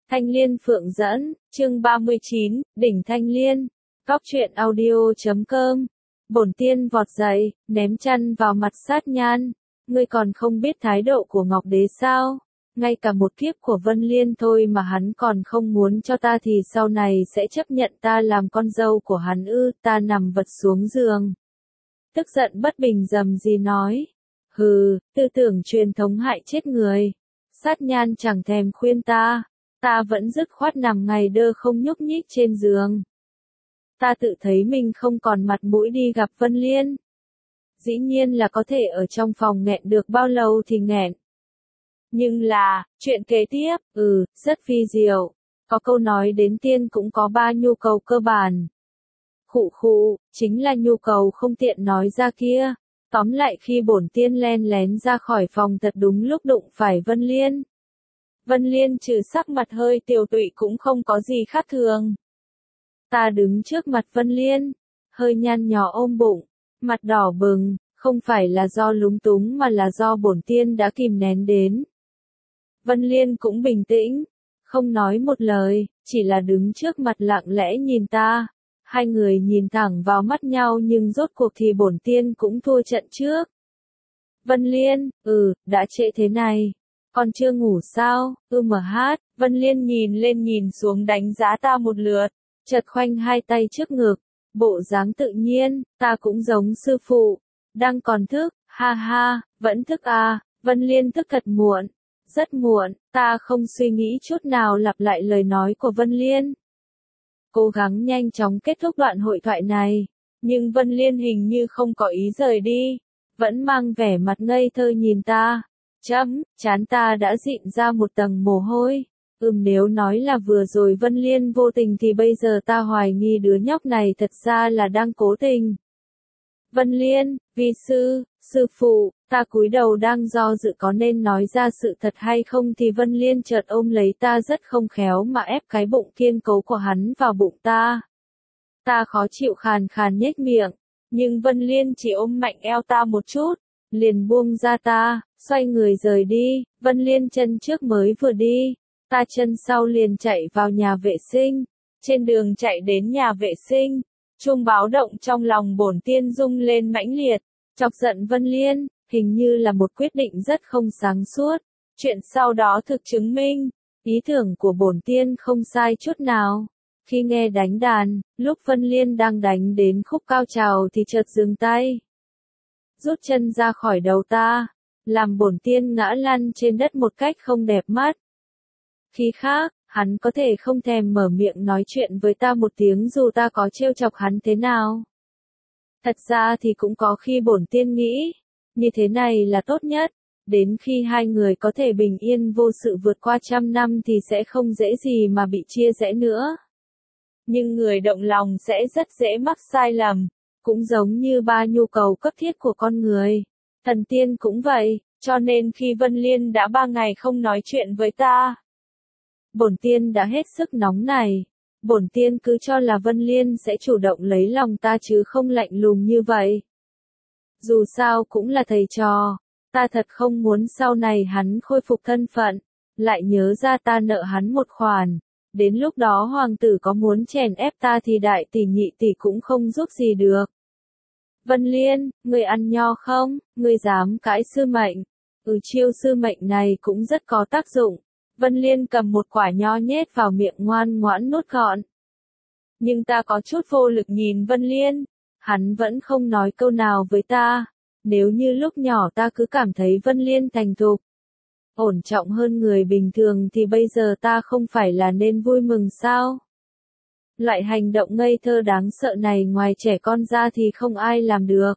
Thanh Liên Phượng dẫn, chương 39, đỉnh Thanh Liên. Góc truyện audio.com. Bổn tiên vọt dậy, ném chăn vào mặt Sát Nhan. Ngươi còn không biết thái độ của Ngọc Đế sao? Ngay cả một kiếp của Vân Liên thôi mà hắn còn không muốn cho ta thì sau này sẽ chấp nhận ta làm con dâu của hắn ư? Ta nằm vật xuống giường. Tức giận bất bình rầm rì nói. Hừ, tư tưởng truyền thống hại chết người. Sát Nhan chẳng thèm khuyên ta. Ta vẫn dứt khoát nằm ngày đơ không nhúc nhích trên giường. Ta tự thấy mình không còn mặt mũi đi gặp Vân Liên. Dĩ nhiên là có thể ở trong phòng nghẹn được bao lâu thì nghẹn. Nhưng là, chuyện kế tiếp, rất phi diệu. Có câu nói đến tiên cũng có 3 nhu cầu cơ bản. Khụ, chính là nhu cầu không tiện nói ra kia. Tóm lại khi bổn tiên len lén ra khỏi phòng thật đúng lúc đụng phải Vân Liên. Vân Liên trừ sắc mặt hơi tiều tụy cũng không có gì khác thường. Ta đứng trước mặt Vân Liên, hơi nhăn nhó ôm bụng, mặt đỏ bừng, không phải là do lúng túng mà là do bổn tiên đã kìm nén đến. Vân Liên cũng bình tĩnh, không nói một lời, chỉ là đứng trước mặt lặng lẽ nhìn ta. Hai người nhìn thẳng vào mắt nhau nhưng rốt cuộc thì bổn tiên cũng thua trận trước. Vân Liên, đã trễ thế này. Còn chưa ngủ sao? Vân Liên nhìn lên nhìn xuống đánh giá ta một lượt, chợt khoanh hai tay trước ngực, bộ dáng tự nhiên, ta cũng giống sư phụ, đang còn thức, ha, vẫn thức à? Vân Liên thức thật muộn, rất muộn, ta không suy nghĩ chút nào lặp lại lời nói của Vân Liên. Cố gắng nhanh chóng kết thúc đoạn hội thoại này, nhưng Vân Liên hình như không có ý rời đi, vẫn mang vẻ mặt ngây thơ nhìn ta. Chán ta đã dịn ra một tầng mồ hôi. Nếu nói là vừa rồi Vân Liên vô tình thì bây giờ ta hoài nghi đứa nhóc này thật ra là đang cố tình. Vân Liên, vi sư phụ, ta cúi đầu đang do dự có nên nói ra sự thật hay không thì Vân Liên chợt ôm lấy ta rất không khéo mà ép cái bụng kiên cố của hắn vào bụng ta. Ta khó chịu khàn nhếch miệng, nhưng Vân Liên chỉ ôm mạnh eo ta một chút, liền buông ra ta, xoay người rời đi. Vân Liên chân trước mới vừa đi, ta chân sau liền chạy vào nhà vệ sinh. Trên đường chạy đến nhà vệ sinh, chuông báo động trong lòng bổn tiên rung lên mãnh liệt, chọc giận Vân Liên, hình như là một quyết định rất không sáng suốt. Chuyện sau đó thực chứng minh, ý tưởng của bổn tiên không sai chút nào. Khi nghe đánh đàn, lúc Vân Liên đang đánh đến khúc cao trào thì chợt dừng tay. Rút chân ra khỏi đầu ta, làm bổn tiên ngã lăn trên đất một cách không đẹp mắt. Khi khác, hắn có thể không thèm mở miệng nói chuyện với ta một tiếng dù ta có trêu chọc hắn thế nào. Thật ra thì cũng có khi bổn tiên nghĩ, như thế này là tốt nhất, đến khi hai người có thể bình yên vô sự vượt qua 100 năm thì sẽ không dễ gì mà bị chia rẽ nữa. Nhưng người động lòng sẽ rất dễ mắc sai lầm, cũng giống như 3 nhu cầu cấp thiết của con người. Thần tiên cũng vậy, cho nên khi Vân Liên đã 3 ngày không nói chuyện với ta, bổn tiên đã hết sức nóng này. Bổn tiên cứ cho là Vân Liên sẽ chủ động lấy lòng ta chứ không lạnh lùng như vậy. Dù sao cũng là thầy trò, ta thật không muốn sau này hắn khôi phục thân phận, lại nhớ ra ta nợ hắn một khoản. Đến lúc đó hoàng tử có muốn chèn ép ta thì đại tỷ nhị tỷ cũng không giúp gì được. Vân Liên, người ăn nho không? Người dám cãi sư mệnh? Chiêu sư mệnh này cũng rất có tác dụng. Vân Liên cầm một quả nho nhét vào miệng ngoan ngoãn nuốt gọn. Nhưng ta có chút vô lực nhìn Vân Liên, hắn vẫn không nói câu nào với ta. Nếu như lúc nhỏ ta cứ cảm thấy Vân Liên thành thục, ổn trọng hơn người bình thường thì bây giờ ta không phải là nên vui mừng sao? Loại hành động ngây thơ đáng sợ này ngoài trẻ con ra thì không ai làm được.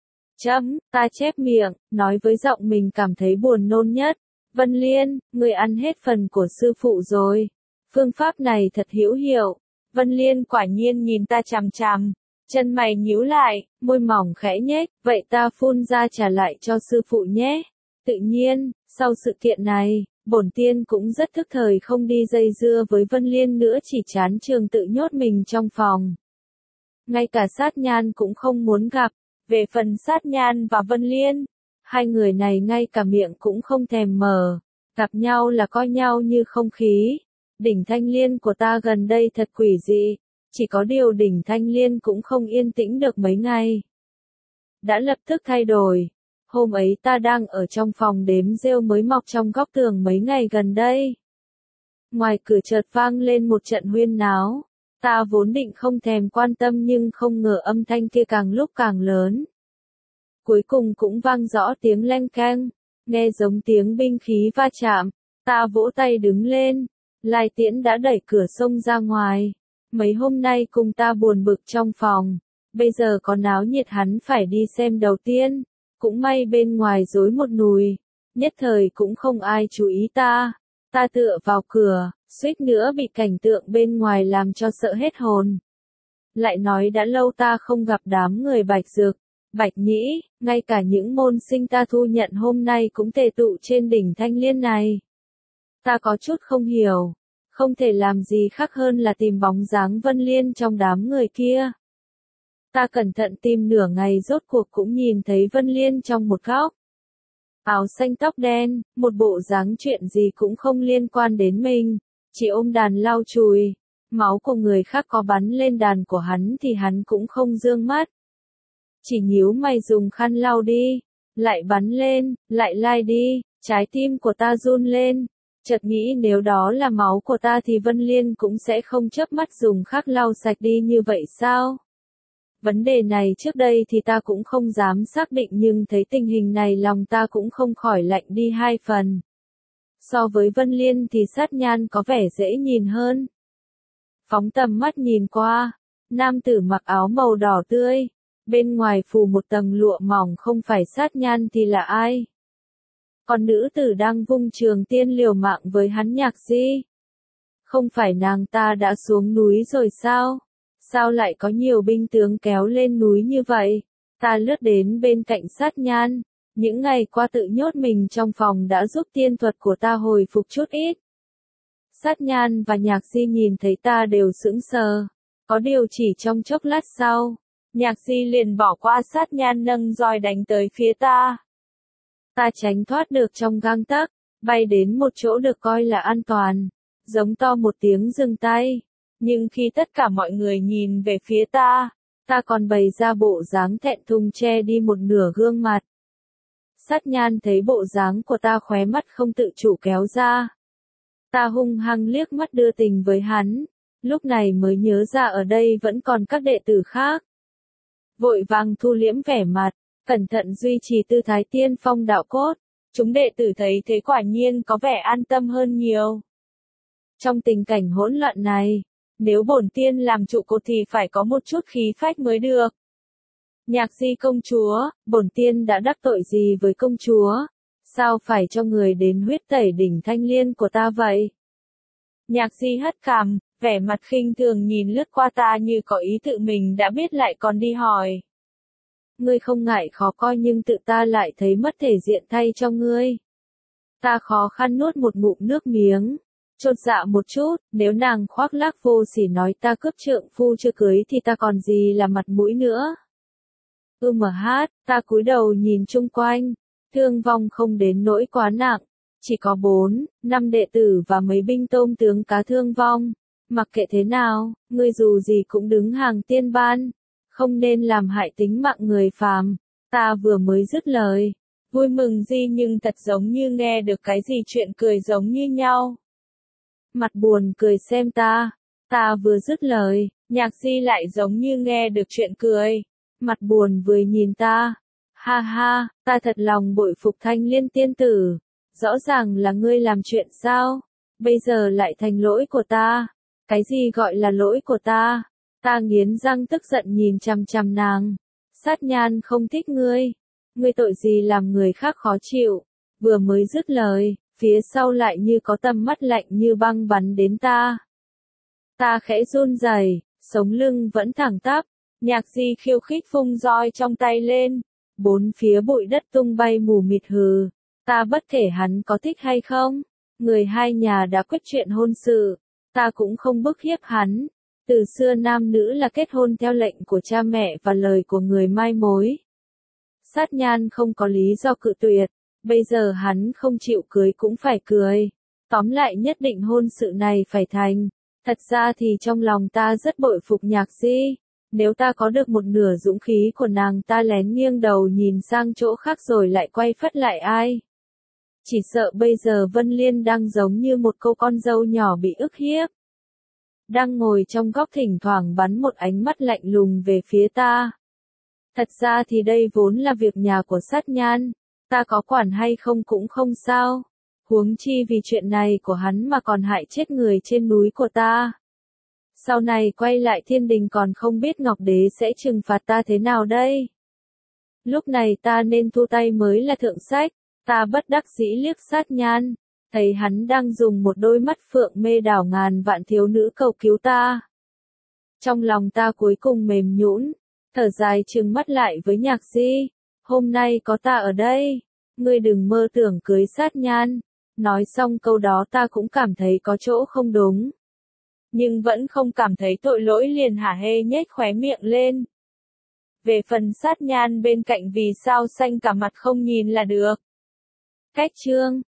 Ta chép miệng, nói với giọng mình cảm thấy buồn nôn nhất. Vân Liên, người ăn hết phần của sư phụ rồi. Phương pháp này thật hữu hiệu. Vân Liên quả nhiên nhìn ta chằm chằm, chân mày nhíu lại, môi mỏng khẽ nhếch, vậy ta phun ra trả lại cho sư phụ nhé. Tự nhiên, sau sự kiện này, bổn tiên cũng rất thức thời không đi dây dưa với Vân Liên nữa, chỉ chán trường tự nhốt mình trong phòng. Ngay cả Sát Nhan cũng không muốn gặp. Về phần Sát Nhan và Vân Liên, hai người này ngay cả miệng cũng không thèm mở, gặp nhau là coi nhau như không khí. Đỉnh Thanh Liên của ta gần đây thật quỷ dị, chỉ có điều đỉnh Thanh Liên cũng không yên tĩnh được mấy ngày. Đã lập tức thay đổi. Hôm ấy ta đang ở trong phòng đếm rêu mới mọc trong góc tường mấy ngày gần đây. Ngoài cửa chợt vang lên một trận huyên náo. Ta vốn định không thèm quan tâm nhưng không ngờ âm thanh kia càng lúc càng lớn. Cuối cùng cũng vang rõ tiếng leng keng, nghe giống tiếng binh khí va chạm. Ta vỗ tay đứng lên. Lai Tiễn đã đẩy cửa xông ra ngoài. Mấy hôm nay cùng ta buồn bực trong phòng. Bây giờ có náo nhiệt hắn phải đi xem đầu tiên. Cũng may bên ngoài rối một nùi. Nhất thời cũng không ai chú ý ta. Ta tựa vào cửa, suýt nữa bị cảnh tượng bên ngoài làm cho sợ hết hồn. Lại nói đã lâu ta không gặp đám người Bạch Dược, Bạch Nhĩ, ngay cả những môn sinh ta thu nhận hôm nay cũng tề tụ trên đỉnh Thanh Liên này. Ta có chút không hiểu, không thể làm gì khác hơn là tìm bóng dáng Vân Liên trong đám người kia. Ta cẩn thận tìm nửa ngày rốt cuộc cũng nhìn thấy Vân Liên trong một góc. Áo xanh tóc đen, một bộ dáng chuyện gì cũng không liên quan đến mình, chỉ ôm đàn lau chùi. Máu của người khác có bắn lên đàn của hắn thì hắn cũng không dương mắt. Chỉ nhíu mày dùng khăn lau đi, lại bắn lên, lại lai đi, trái tim của ta run lên. Chợt nghĩ nếu đó là máu của ta thì Vân Liên cũng sẽ không chớp mắt dùng khăn lau sạch đi như vậy sao? Vấn đề này trước đây thì ta cũng không dám xác định nhưng thấy tình hình này lòng ta cũng không khỏi lạnh đi hai phần. So với Vân Liên thì Sát Nhan có vẻ dễ nhìn hơn. Phóng tầm mắt nhìn qua, nam tử mặc áo màu đỏ tươi, bên ngoài phủ một tầng lụa mỏng không phải Sát Nhan thì là ai? Còn nữ tử đang vung trường tiên liều mạng với hắn Nhạc Di. Không phải nàng ta đã xuống núi rồi sao? Sao lại có nhiều binh tướng kéo lên núi như vậy? Ta lướt đến bên cạnh Sát Nhan. Những ngày qua tự nhốt mình trong phòng đã giúp tiên thuật của ta hồi phục chút ít. Sát Nhan và Nhạc Di nhìn thấy ta đều sững sờ. Có điều chỉ trong chốc lát sau, Nhạc Di liền bỏ qua Sát Nhan nâng roi đánh tới phía ta. Ta tránh thoát được trong gang tấc, bay đến một chỗ được coi là an toàn, giống to một tiếng dừng tay. Nhưng khi tất cả mọi người nhìn về phía ta, ta còn bày ra bộ dáng thẹn thùng che đi một nửa gương mặt. Sát Nhan thấy bộ dáng của ta khóe mắt không tự chủ kéo ra. Ta hung hăng liếc mắt đưa tình với hắn, lúc này mới nhớ ra ở đây vẫn còn các đệ tử khác. Vội vàng thu liễm vẻ mặt, cẩn thận duy trì tư thái tiên phong đạo cốt. Chúng đệ tử thấy thế quả nhiên có vẻ an tâm hơn nhiều. Trong tình cảnh hỗn loạn này, nếu bổn tiên làm trụ cột thì phải có một chút khí phách mới được. Nhạc Di công chúa, bổn tiên đã đắc tội gì với công chúa? Sao phải cho người đến huyết tẩy đỉnh Thanh Liên của ta vậy? Nhạc Di hất cằm, vẻ mặt khinh thường nhìn lướt qua ta như có ý tự mình đã biết lại còn đi hỏi. Ngươi không ngại khó coi nhưng tự ta lại thấy mất thể diện thay cho ngươi. Ta khó khăn nuốt một ngụm nước miếng. Chột dạ một chút, nếu nàng khoác lác vô sỉ nói ta cướp trượng phu chưa cưới thì ta còn gì là mặt mũi nữa. Ta cúi đầu nhìn chung quanh, thương vong không đến nỗi quá nặng, chỉ có 4, 5 đệ tử và mấy binh tôm tướng cá thương vong. Mặc kệ thế nào, ngươi dù gì cũng đứng hàng tiên ban, không nên làm hại tính mạng người phàm. Ta vừa mới dứt lời, vui mừng gì nhưng thật giống như nghe được cái gì chuyện cười giống như nhau. Mặt buồn cười xem ta vừa dứt lời, Nhạc Di lại giống như nghe được chuyện cười, mặt buồn vừa nhìn ta. Ha ha, ta thật lòng bội phục Thanh Liên tiên tử, rõ ràng là ngươi làm chuyện sao, bây giờ lại thành lỗi của ta. Cái gì gọi là lỗi của ta? Ta nghiến răng tức giận nhìn chằm chằm nàng. Sát Nhan không thích ngươi tội gì làm người khác khó chịu? Vừa mới dứt lời, phía sau lại như có tầm mắt lạnh như băng bắn đến ta. Ta khẽ run rẩy, sống lưng vẫn thẳng tắp. Nhạc Di khiêu khích vung roi trong tay lên, bốn phía bụi đất tung bay mù mịt hừ. Ta bất kể hắn có thích hay không, người hai nhà đã quyết chuyện hôn sự, ta cũng không bức hiếp hắn. Từ xưa nam nữ là kết hôn theo lệnh của cha mẹ và lời của người mai mối. Sát Nhan không có lý do cự tuyệt, bây giờ hắn không chịu cưới cũng phải cười. Tóm lại nhất định hôn sự này phải thành. Thật ra thì trong lòng ta rất bội phục Nhạc Di. Nếu ta có được một nửa dũng khí của nàng, ta lén nghiêng đầu nhìn sang chỗ khác rồi lại quay phất lại ai. Chỉ sợ bây giờ Vân Liên đang giống như một cô con dâu nhỏ bị ức hiếp. Đang ngồi trong góc thỉnh thoảng bắn một ánh mắt lạnh lùng về phía ta. Thật ra thì đây vốn là việc nhà của Sát Nhan, ta có quản hay không cũng không sao. Huống chi vì chuyện này của hắn mà còn hại chết người trên núi của ta. Sau này quay lại thiên đình còn không biết Ngọc Đế sẽ trừng phạt ta thế nào đây. Lúc này ta nên thu tay mới là thượng sách. Ta bất đắc dĩ liếc Sát Nhan, thấy hắn đang dùng một đôi mắt phượng mê đảo ngàn vạn thiếu nữ cầu cứu ta. Trong lòng ta cuối cùng mềm nhũn, thở dài trừng mắt lại với Nhạc Di. Hôm nay có ta ở đây, ngươi đừng mơ tưởng cưới Sát Nhan. Nói xong câu đó ta cũng cảm thấy có chỗ không đúng. Nhưng vẫn không cảm thấy tội lỗi liền hả hê nhếch khóe miệng lên. Về phần Sát Nhan bên cạnh vì sao xanh cả mặt không nhìn là được. Cách chương